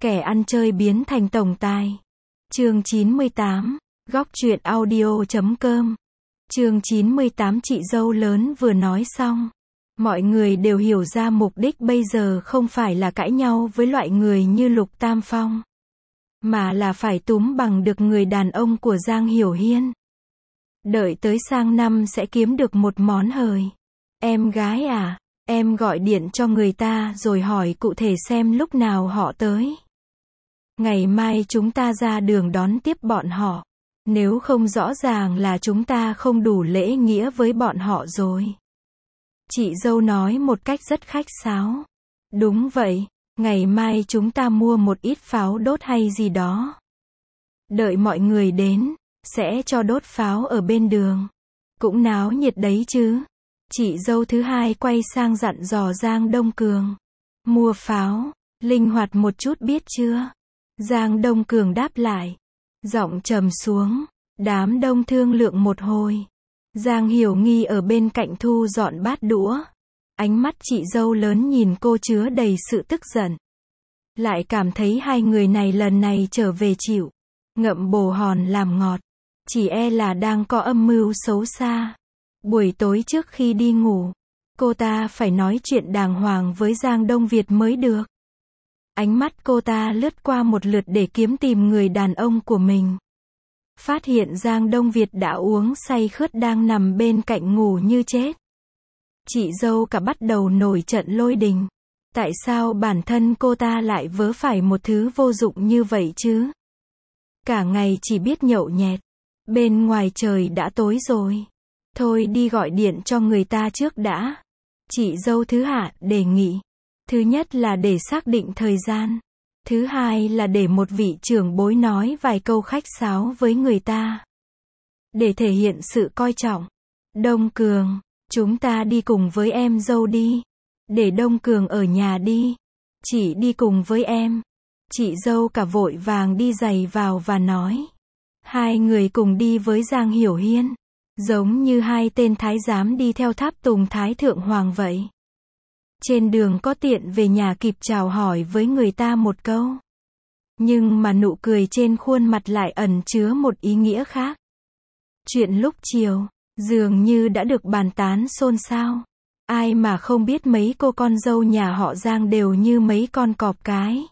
Kẻ ăn chơi biến thành tổng tài. Chương 98, Góc truyện audio.com. Chương 98. Chị dâu lớn vừa nói xong. Mọi người đều hiểu ra mục đích bây giờ không phải là cãi nhau với loại người như Lục Tam Phong, mà là phải túm bằng được người đàn ông của Giang Hiểu Hiên. Đợi tới sang năm sẽ kiếm được một món hời. Em gái à, em gọi điện cho người ta rồi hỏi cụ thể xem lúc nào họ tới. Ngày mai chúng ta ra đường đón tiếp bọn họ. Nếu không rõ ràng là chúng ta không đủ lễ nghĩa với bọn họ rồi. Chị dâu nói một cách rất khách sáo. Đúng vậy, ngày mai chúng ta mua một ít pháo đốt hay gì đó. Đợi mọi người đến, sẽ cho đốt pháo ở bên đường. Cũng náo nhiệt đấy chứ. Chị dâu thứ hai quay sang dặn dò Giang Đông Cường. Mua pháo, linh hoạt một chút biết chưa? Giang Đông Cường đáp lại. Giọng trầm xuống. Đám đông thương lượng một hồi. Giang Hiểu Nghi ở bên cạnh thu dọn bát đũa. Ánh mắt chị dâu lớn nhìn cô chứa đầy sự tức giận. Lại cảm thấy hai người này lần này trở về chịu ngậm bồ hòn làm ngọt. Chỉ e là đang có âm mưu xấu xa. Buổi tối trước khi đi ngủ, cô ta phải nói chuyện đàng hoàng với Giang Đông Việt mới được. Ánh mắt cô ta lướt qua một lượt để kiếm tìm người đàn ông của mình. Phát hiện Giang Đông Việt đã uống say khướt đang nằm bên cạnh ngủ như chết. Chị dâu cả bắt đầu nổi trận lôi đình. Tại sao bản thân cô ta lại vớ phải một thứ vô dụng như vậy chứ? Cả ngày chỉ biết nhậu nhẹt. Bên ngoài trời đã tối rồi. Thôi đi gọi điện cho người ta trước đã. Chị dâu thứ hạ đề nghị. Thứ nhất là để xác định thời gian. Thứ hai là để một vị trưởng bối nói vài câu khách sáo với người ta. Để thể hiện sự coi trọng. Đông Cường, chúng ta đi cùng với em dâu đi. Để Đông Cường ở nhà đi. Chị đi cùng với em. Chị dâu cả vội vàng đi giày vào và nói. Hai người cùng đi với Giang Hiểu Hiên. Giống như hai tên thái giám đi theo tháp tùng Thái Thượng Hoàng vậy. Trên đường có tiện về nhà kịp chào hỏi với người ta một câu. Nhưng mà nụ cười trên khuôn mặt lại ẩn chứa một ý nghĩa khác. Chuyện lúc chiều, dường như đã được bàn tán xôn xao. Ai mà không biết mấy cô con dâu nhà họ Giang đều như mấy con cọp cái.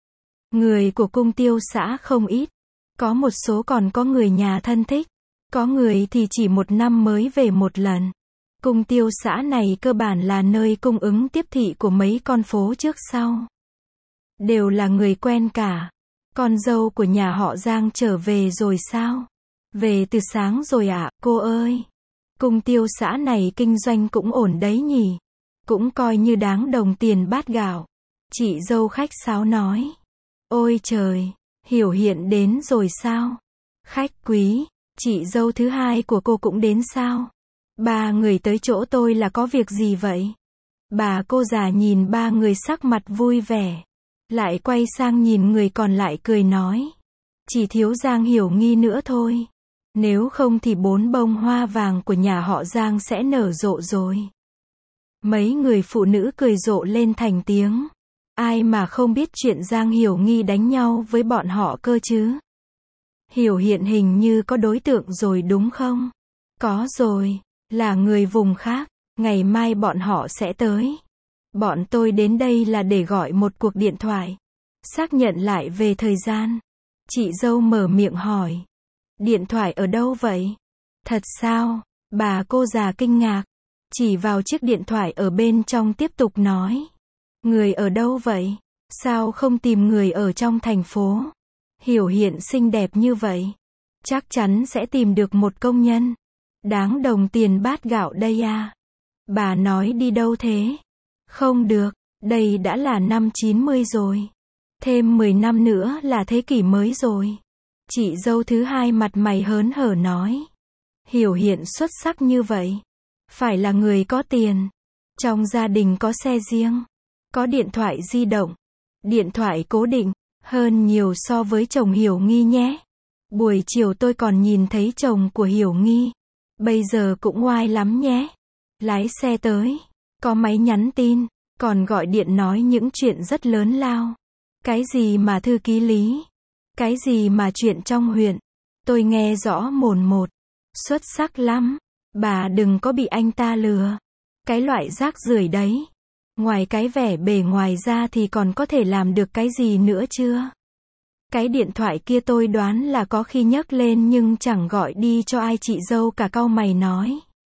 Người của cung tiêu xã không ít. Có một số còn có người nhà thân thích. Có người thì chỉ một năm mới về một lần. Cung tiêu xã này cơ bản là nơi cung ứng tiếp thị của mấy con phố trước sau. Đều là người quen cả. Con dâu của nhà họ Giang trở về rồi sao? Về từ sáng rồi ạ, cô ơi. Cung tiêu xã này kinh doanh cũng ổn đấy nhỉ. Cũng coi như đáng đồng tiền bát gạo. Chị dâu khách sáo nói. Ôi trời, Hiểu Hiện đến rồi sao? Khách quý, chị dâu thứ hai của cô cũng đến sao? Ba người tới chỗ tôi là có việc gì vậy? Bà cô già nhìn ba người sắc mặt vui vẻ. Lại quay sang nhìn người còn lại cười nói. Chỉ thiếu Giang Hiểu Nghi nữa thôi. Nếu không thì 4 bông hoa vàng của nhà họ Giang sẽ nở rộ rồi. Mấy người phụ nữ cười rộ lên thành tiếng. Ai mà không biết chuyện Giang Hiểu Nghi đánh nhau với bọn họ cơ chứ? Hiểu Hiện hình như có đối tượng rồi đúng không? Có rồi. Là người vùng khác, ngày mai bọn họ sẽ tới. Bọn tôi đến đây là để gọi một cuộc điện thoại. Xác nhận lại về thời gian. Chị dâu mở miệng hỏi. Điện thoại ở đâu vậy? Thật sao? Bà cô già kinh ngạc. Chỉ vào chiếc điện thoại ở bên trong tiếp tục nói. Người ở đâu vậy? Sao không tìm người ở trong thành phố? Hiểu Hiện xinh đẹp như vậy. Chắc chắn sẽ tìm được một công nhân. Đáng đồng tiền bát gạo đây à. Bà nói đi đâu thế? Không được, đây đã là năm 90 rồi. Thêm 10 năm nữa là thế kỷ mới rồi. Chị dâu thứ hai mặt mày hớn hở nói. Hiểu Hiện xuất sắc như vậy. Phải là người có tiền. Trong gia đình có xe riêng. Có điện thoại di động. Điện thoại cố định. Hơn nhiều so với chồng Hiểu Nghi nhé. Buổi chiều tôi còn nhìn thấy chồng của Hiểu Nghi. Bây giờ cũng oai lắm nhé. Lái xe tới. Có máy nhắn tin. Còn gọi điện nói những chuyện rất lớn lao. Cái gì mà thư ký Lý? Cái gì mà chuyện trong huyện? Tôi nghe rõ mồn một. Xuất sắc lắm. Bà đừng có bị anh ta lừa. Cái loại rác rưởi đấy. Ngoài cái vẻ bề ngoài ra thì còn có thể làm được cái gì nữa chưa? Cái điện thoại kia tôi đoán là có khi nhấc lên nhưng chẳng gọi đi cho ai, chị dâu cả cau mày nói.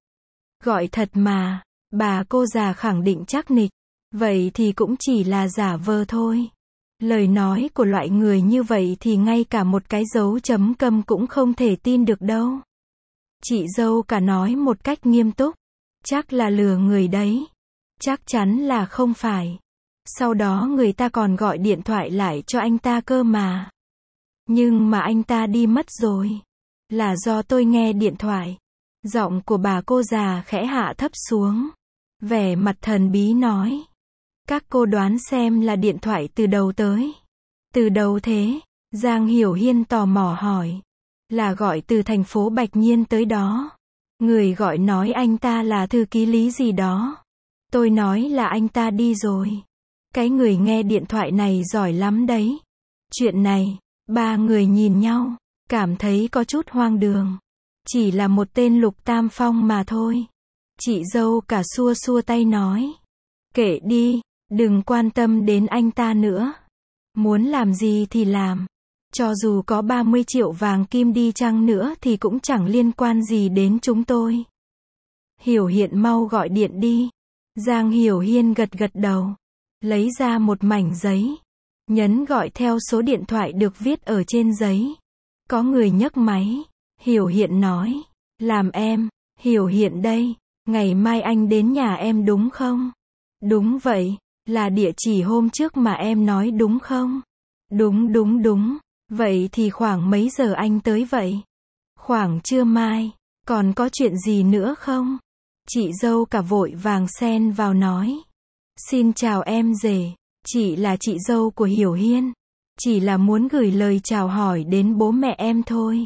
Gọi thật mà. Bà cô già khẳng định chắc nịch. Vậy thì cũng chỉ là giả vờ thôi. Lời nói của loại người như vậy thì ngay cả một cái dấu chấm câm cũng không thể tin được đâu. Chị dâu cả nói một cách nghiêm túc. Chắc là lừa người đấy. Chắc chắn là không phải. Sau đó người ta còn gọi điện thoại lại cho anh ta cơ mà. Nhưng mà anh ta đi mất rồi. Là do tôi nghe điện thoại. Giọng của bà cô già khẽ hạ thấp xuống. Vẻ mặt thần bí nói. Các cô đoán xem là điện thoại từ đâu tới. Từ đâu thế? Giang Hiểu Hiên tò mò hỏi. Là gọi từ thành phố Bạch Nhiên tới đó. Người gọi nói anh ta là thư ký Lý gì đó. Tôi nói là anh ta đi rồi. Cái người nghe điện thoại này giỏi lắm đấy. Chuyện này, ba người nhìn nhau, cảm thấy có chút hoang đường. Chỉ là một tên Lục Tam Phong mà thôi. Chị dâu cả xua xua tay nói. Kệ đi, đừng quan tâm đến anh ta nữa. Muốn làm gì thì làm. Cho dù có 30 triệu vàng kim đi chăng nữa thì cũng chẳng liên quan gì đến chúng tôi. Hiểu Hiện mau gọi điện đi. Giang Hiểu Hiên gật gật đầu. Lấy ra một mảnh giấy. Nhấn gọi theo số điện thoại được viết ở trên giấy. Có người nhấc máy. Hiểu Hiện nói. Làm em. Hiểu Hiện đây. Ngày mai anh đến nhà em đúng không? Đúng vậy. Là địa chỉ hôm trước mà em nói đúng không? Đúng. Vậy thì khoảng mấy giờ anh tới vậy? Khoảng trưa mai. Còn có chuyện gì nữa không? Chị dâu cả vội vàng xen vào nói. Xin chào em rể. Chị là chị dâu của Hiểu Hiên. Chỉ là muốn gửi lời chào hỏi đến bố mẹ em thôi.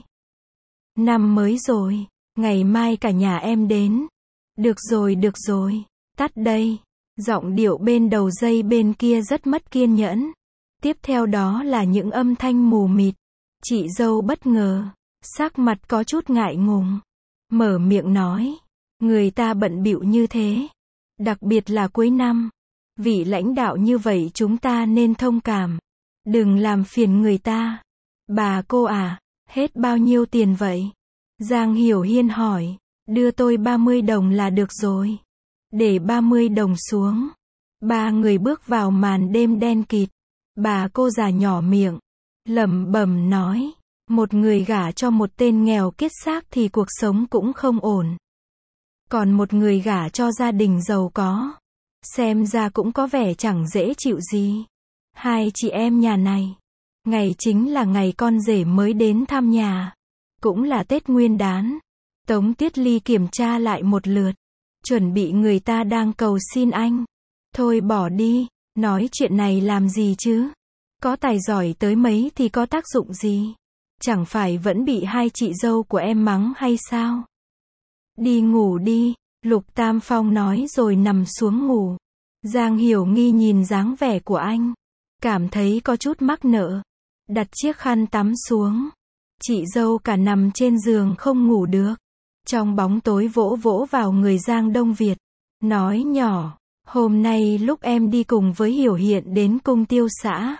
Năm mới rồi. Ngày mai cả nhà em đến. Được rồi. Tắt đây. Giọng điệu bên đầu dây bên kia rất mất kiên nhẫn. Tiếp theo đó là những âm thanh mù mịt. Chị dâu bất ngờ. Sắc mặt có chút ngại ngùng. Mở miệng nói. Người ta bận bịu như thế. Đặc biệt là cuối năm. Vị lãnh đạo như vậy chúng ta nên thông cảm. Đừng làm phiền người ta. Bà cô à, hết bao nhiêu tiền vậy? Giang Hiểu Hiên hỏi. Đưa tôi 30 đồng là được rồi. Để 30 đồng xuống. Ba người bước vào màn đêm đen kịt. Bà cô già nhỏ miệng. Lẩm bẩm nói. Một người gả cho một tên nghèo kiết xác thì cuộc sống cũng không ổn. Còn một người gả cho gia đình giàu có. Xem ra cũng có vẻ chẳng dễ chịu gì. Hai chị em nhà này. Ngày chính là ngày con rể mới đến thăm nhà. Cũng là Tết Nguyên Đán. Tống Tuyết Ly kiểm tra lại một lượt. Chuẩn bị người ta đang cầu xin anh. Thôi bỏ đi. Nói chuyện này làm gì chứ? Có tài giỏi tới mấy thì có tác dụng gì? Chẳng phải vẫn bị hai chị dâu của em mắng hay sao? Đi ngủ đi. Lục Tam Phong nói rồi nằm xuống ngủ. Giang Hiểu Nghi nhìn dáng vẻ của anh. Cảm thấy có chút mắc nợ. Đặt chiếc khăn tắm xuống. Chị dâu cả nằm trên giường không ngủ được. Trong bóng tối vỗ vỗ vào người Giang Đông Việt. Nói nhỏ. Hôm nay lúc em đi cùng với Hiểu Hiện đến cung tiêu xã.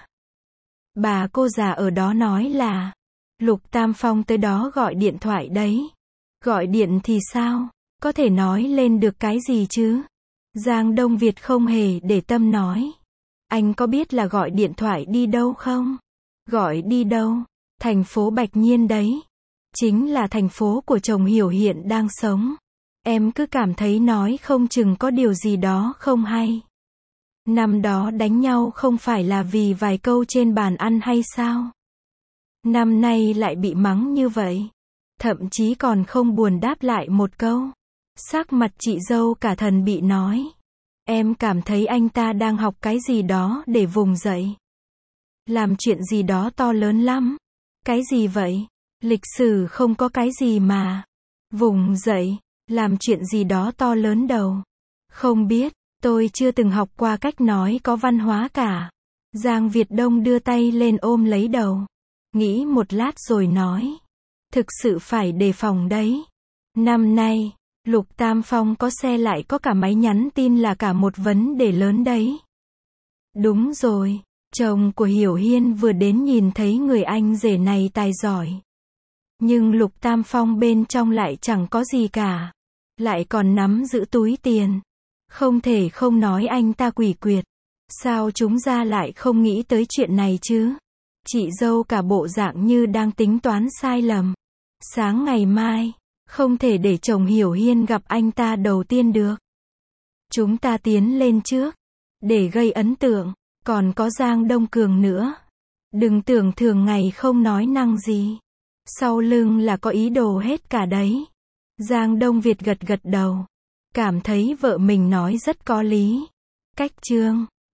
Bà cô già ở đó nói là. Lục Tam Phong tới đó gọi điện thoại đấy. Gọi điện thì sao? Có thể nói lên được cái gì chứ? Giang Đông Việt không hề để tâm nói. Anh có biết là gọi điện thoại đi đâu không? Gọi đi đâu? Thành phố Bạch Nhiên đấy. Chính là thành phố của chồng Hiểu Hiện đang sống. Em cứ cảm thấy nói không chừng có điều gì đó không hay. Năm đó đánh nhau không phải là vì vài câu trên bàn ăn hay sao? Năm nay lại bị mắng như vậy. Thậm chí còn không buồn đáp lại một câu. Sắc mặt chị dâu cả thần bị nói. Em cảm thấy anh ta đang học cái gì đó để vùng dậy. Làm chuyện gì đó to lớn lắm. Cái gì vậy? Lịch sử không có cái gì mà. Vùng dậy, làm chuyện gì đó to lớn đâu. Không biết, tôi chưa từng học qua cách nói có văn hóa cả. Giang Việt Đông đưa tay lên ôm lấy đầu. Nghĩ một lát rồi nói. Thực sự phải đề phòng đấy. Năm nay, Lục Tam Phong có xe lại có cả máy nhắn tin là cả một vấn đề lớn đấy. Đúng rồi, chồng của Hiểu Hiên vừa đến nhìn thấy người anh rể này tài giỏi. Nhưng Lục Tam Phong bên trong lại chẳng có gì cả. Lại còn nắm giữ túi tiền. Không thể không nói anh ta quỷ quyệt. Sao chúng ra lại không nghĩ tới chuyện này chứ? Chị dâu cả bộ dạng như đang tính toán sai lầm. Sáng ngày mai, không thể để chồng Hiểu Hiên gặp anh ta đầu tiên được. Chúng ta tiến lên trước, để gây ấn tượng. Còn có Giang Đông Cường nữa. Đừng tưởng thường ngày không nói năng gì. Sau lưng là có ý đồ hết cả đấy. Giang Đông Việt gật gật đầu. Cảm thấy vợ mình nói rất có lý. Cách chương